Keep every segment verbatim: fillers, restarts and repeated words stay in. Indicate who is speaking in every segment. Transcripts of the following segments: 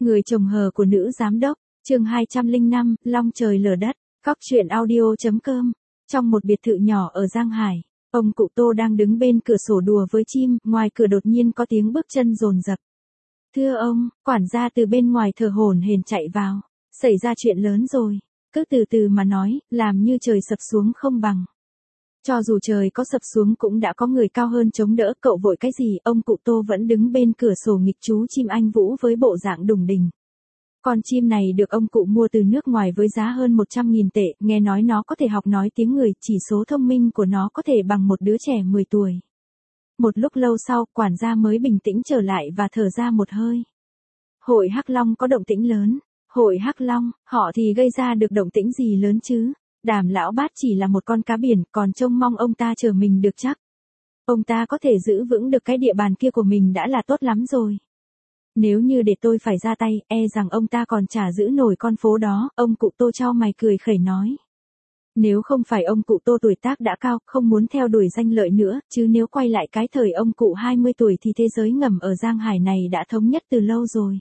Speaker 1: Người chồng hờ của nữ giám đốc, chương hai trăm lẻ năm, long trời lở đất, Cóc truyện audio chấm com. Trong một biệt thự nhỏ ở Giang Hải, ông cụ Tô đang đứng bên cửa sổ đùa với chim, ngoài cửa đột nhiên có tiếng bước chân dồn dập. Thưa ông, quản gia từ bên ngoài thở hổn hển chạy vào. Xảy ra chuyện lớn rồi, cứ từ từ mà nói, làm như trời sập xuống không bằng. Cho dù trời có sập xuống cũng đã có người cao hơn chống đỡ, cậu vội cái gì? Ông cụ Tô vẫn đứng bên cửa sổ nghịch chú chim anh Vũ với bộ dạng đùng đỉnh. Con chim này được ông cụ mua từ nước ngoài với giá hơn một trăm nghìn tệ, nghe nói nó có thể học nói tiếng người, chỉ số thông minh của nó có thể bằng một đứa trẻ mười tuổi. Một lúc lâu sau, quản gia mới bình tĩnh trở lại và thở ra một hơi. Hội Hắc Long có động tĩnh lớn. Hội Hắc Long, họ thì gây ra được động tĩnh gì lớn chứ? Đàm lão bát chỉ là một con cá biển, còn trông mong ông ta chờ mình được chắc. Ông ta có thể giữ vững được cái địa bàn kia của mình đã là tốt lắm rồi. Nếu như để tôi phải ra tay, e rằng ông ta còn chả giữ nổi con phố đó. Ông cụ Tô chau mày cười khẩy nói. Nếu không phải ông cụ Tô tuổi tác đã cao, không muốn theo đuổi danh lợi nữa, chứ nếu quay lại cái thời ông cụ hai mươi tuổi thì thế giới ngầm ở Giang Hải này đã thống nhất từ lâu rồi.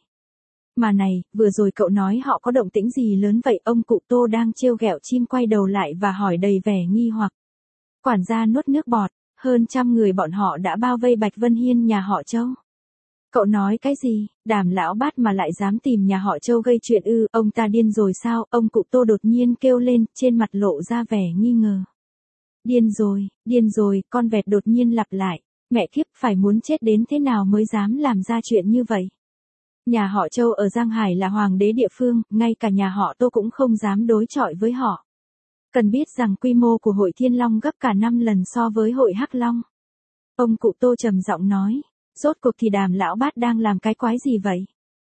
Speaker 1: Mà này, vừa rồi cậu nói họ có động tĩnh gì lớn vậy? Ông cụ Tô đang trêu ghẹo chim quay đầu lại và hỏi đầy vẻ nghi hoặc. Quản gia nuốt nước bọt, hơn trăm người bọn họ đã bao vây Bạch Vân Hiên nhà họ Châu. Cậu nói cái gì? Đàm lão bát mà lại dám tìm nhà họ Châu gây chuyện ư? Ông ta điên rồi sao? Ông cụ Tô đột nhiên kêu lên, trên mặt lộ ra vẻ nghi ngờ. Điên rồi, điên rồi, con vẹt đột nhiên lặp lại. Mẹ kiếp, phải muốn chết đến thế nào mới dám làm ra chuyện như vậy? Nhà họ Châu ở Giang Hải là hoàng đế địa phương, ngay cả nhà họ Tô cũng không dám đối chọi với họ. Cần biết rằng quy mô của hội Thiên Long gấp cả năm lần so với hội Hắc Long. Ông cụ Tô trầm giọng nói, rốt cuộc thì Đàm lão bát đang làm cái quái gì vậy?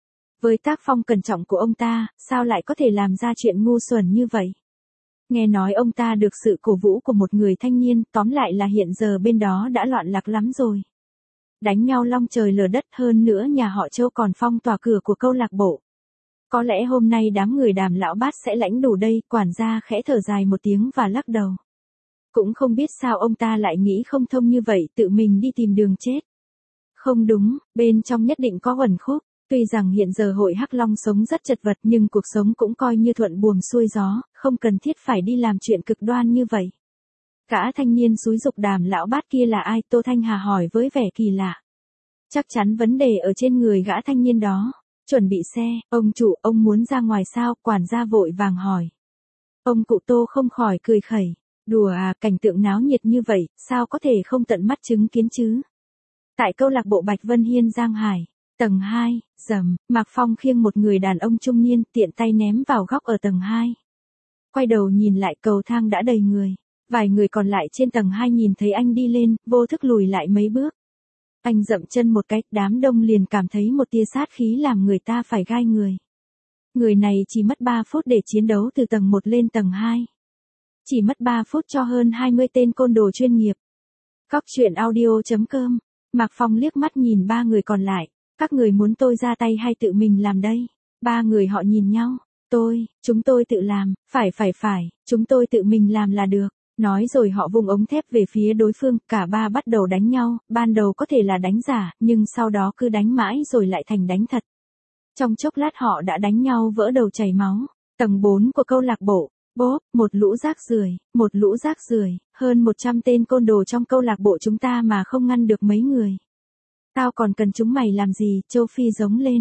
Speaker 1: Với tác phong cẩn trọng của ông ta, sao lại có thể làm ra chuyện ngu xuẩn như vậy? Nghe nói ông ta được sự cổ vũ của một người thanh niên, tóm lại là hiện giờ bên đó đã loạn lạc lắm rồi. Đánh nhau long trời lở đất, hơn nữa nhà họ Châu còn phong tỏa cửa của câu lạc bộ. Có lẽ hôm nay đám người Đàm lão bát sẽ lãnh đủ đây. Quản gia khẽ thở dài một tiếng và lắc đầu. Cũng không biết sao ông ta lại nghĩ không thông như vậy, tự mình đi tìm đường chết. Không đúng, bên trong nhất định có uẩn khúc. Tuy rằng hiện giờ hội Hắc Long sống rất chật vật nhưng cuộc sống cũng coi như thuận buồm xuôi gió, không cần thiết phải đi làm chuyện cực đoan như vậy. Gã thanh niên xúi giục Đàm lão bát kia là ai? Tô Thanh Hà hỏi với vẻ kỳ lạ. Chắc chắn vấn đề ở trên người gã thanh niên đó. Chuẩn bị xe, ông chủ, ông muốn ra ngoài sao? Quản gia vội vàng hỏi. Ông cụ Tô không khỏi cười khẩy. Đùa à, cảnh tượng náo nhiệt như vậy, sao có thể không tận mắt chứng kiến chứ? Tại câu lạc bộ Bạch Vân Hiên Giang Hải, tầng hai, rầm, Mạc Phong khiêng một người đàn ông trung niên, tiện tay ném vào góc ở tầng hai. Quay đầu nhìn lại, cầu thang đã đầy người. Vài người còn lại trên tầng hai nhìn thấy anh đi lên, vô thức lùi lại mấy bước. Anh dậm chân một cái, đám đông liền cảm thấy một tia sát khí làm người ta phải gai người. Người này chỉ mất ba phút để chiến đấu từ tầng một lên tầng hai. Chỉ mất ba phút cho hơn hai mươi tên côn đồ chuyên nghiệp. Cóc truyện audio chấm com. Mạc Phong liếc mắt nhìn ba người còn lại. Các người muốn tôi ra tay hay tự mình làm đây? Ba người họ nhìn nhau. Tôi, chúng tôi tự làm, phải phải phải, chúng tôi tự mình làm là được. Nói rồi họ vung ống thép về phía đối phương, cả ba bắt đầu đánh nhau, ban đầu có thể là đánh giả, nhưng sau đó cứ đánh mãi rồi lại thành đánh thật. Trong chốc lát họ đã đánh nhau vỡ đầu chảy máu. Tầng bốn của câu lạc bộ, bốp, một lũ rác rưởi, một lũ rác rưởi, hơn một trăm tên côn đồ trong câu lạc bộ chúng ta mà không ngăn được mấy người. Tao còn cần chúng mày làm gì? Châu Phi giống lên.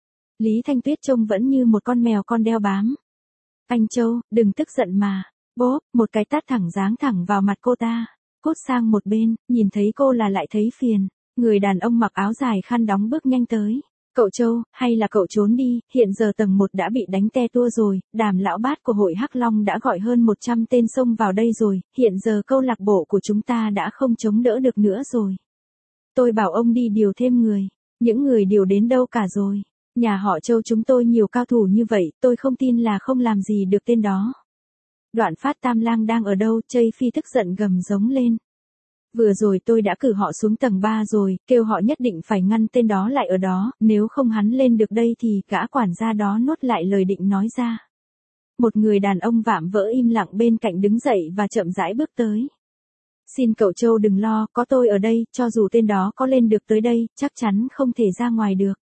Speaker 1: Lý Thanh Tuyết trông vẫn như một con mèo con đeo bám. Anh Châu, đừng tức giận mà. Bốp, một cái tát thẳng giáng thẳng vào mặt cô ta. Cút sang một bên, nhìn thấy cô là lại thấy phiền. Người đàn ông mặc áo dài khăn đóng bước nhanh tới. Cậu Châu, hay là cậu trốn đi, hiện giờ tầng một đã bị đánh te tua rồi, Đàm lão bát của hội Hắc Long đã gọi hơn một trăm tên xông vào đây rồi, hiện giờ câu lạc bộ của chúng ta đã không chống đỡ được nữa rồi. Tôi bảo ông đi điều thêm người, những người điều đến đâu cả rồi. Nhà họ Châu chúng tôi nhiều cao thủ như vậy, tôi không tin là không làm gì được tên đó. Đoạn Phát Tam Lang đang ở đâu? Chây Phi tức giận gầm giống lên. Vừa rồi tôi đã cử họ xuống tầng ba rồi, kêu họ nhất định phải ngăn tên đó lại ở đó, nếu không hắn lên được đây thì gã quản gia đó nuốt lại lời định nói ra. Một người đàn ông vạm vỡ im lặng bên cạnh đứng dậy và chậm rãi bước tới. Xin cậu Châu đừng lo, có tôi ở đây, cho dù tên đó có lên được tới đây, chắc chắn không thể ra ngoài được.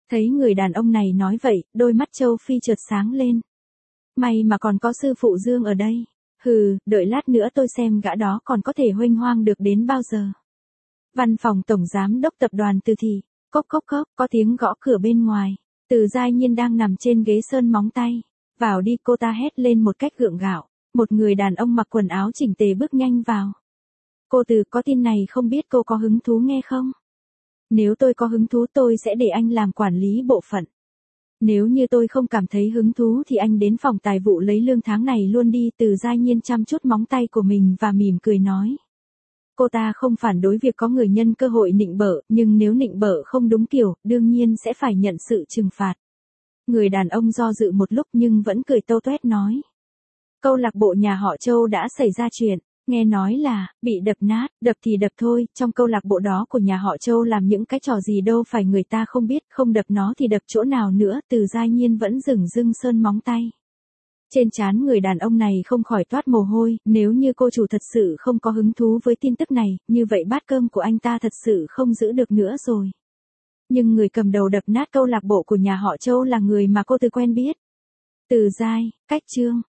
Speaker 1: Thấy người đàn ông này nói vậy, đôi mắt Châu Phi chợt sáng lên. May mà còn có sư phụ Dương ở đây. Hừ, đợi lát nữa tôi xem gã đó còn có thể huênh hoang được đến bao giờ. Văn phòng tổng giám đốc tập đoàn Từ Thị, cốc cốc cốc, có tiếng gõ cửa bên ngoài. Từ Giai Nhiên đang nằm trên ghế sơn móng tay. Vào đi, cô ta hét lên một cách gượng gạo. Một người đàn ông mặc quần áo chỉnh tề bước nhanh vào. Cô Từ, có tin này không biết cô có hứng thú nghe không? Nếu tôi có hứng thú tôi sẽ để anh làm quản lý bộ phận. Nếu như tôi không cảm thấy hứng thú thì anh đến phòng tài vụ lấy lương tháng này luôn đi. Từ Giai Nhiên chăm chút móng tay của mình và mỉm cười nói. Cô ta không phản đối việc có người nhân cơ hội nịnh bợ, nhưng nếu nịnh bợ không đúng kiểu, đương nhiên sẽ phải nhận sự trừng phạt. Người đàn ông do dự một lúc nhưng vẫn cười tâu tuét nói. Câu lạc bộ nhà họ Châu đã xảy ra chuyện, nghe nói là, bị đập nát, đập thì đập thôi, trong câu lạc bộ đó của nhà họ Châu làm những cái trò gì đâu phải người ta không biết, không đập nó thì đập chỗ nào nữa. Từ Giai Nhiên vẫn dửng dưng sơn móng tay. Trên trán người đàn ông này không khỏi toát mồ hôi, nếu như cô chủ thật sự không có hứng thú với tin tức này, như vậy bát cơm của anh ta thật sự không giữ được nữa rồi. Nhưng người cầm đầu đập nát câu lạc bộ của nhà họ Châu là người mà cô Từ quen biết. Từ Giai, cách chương.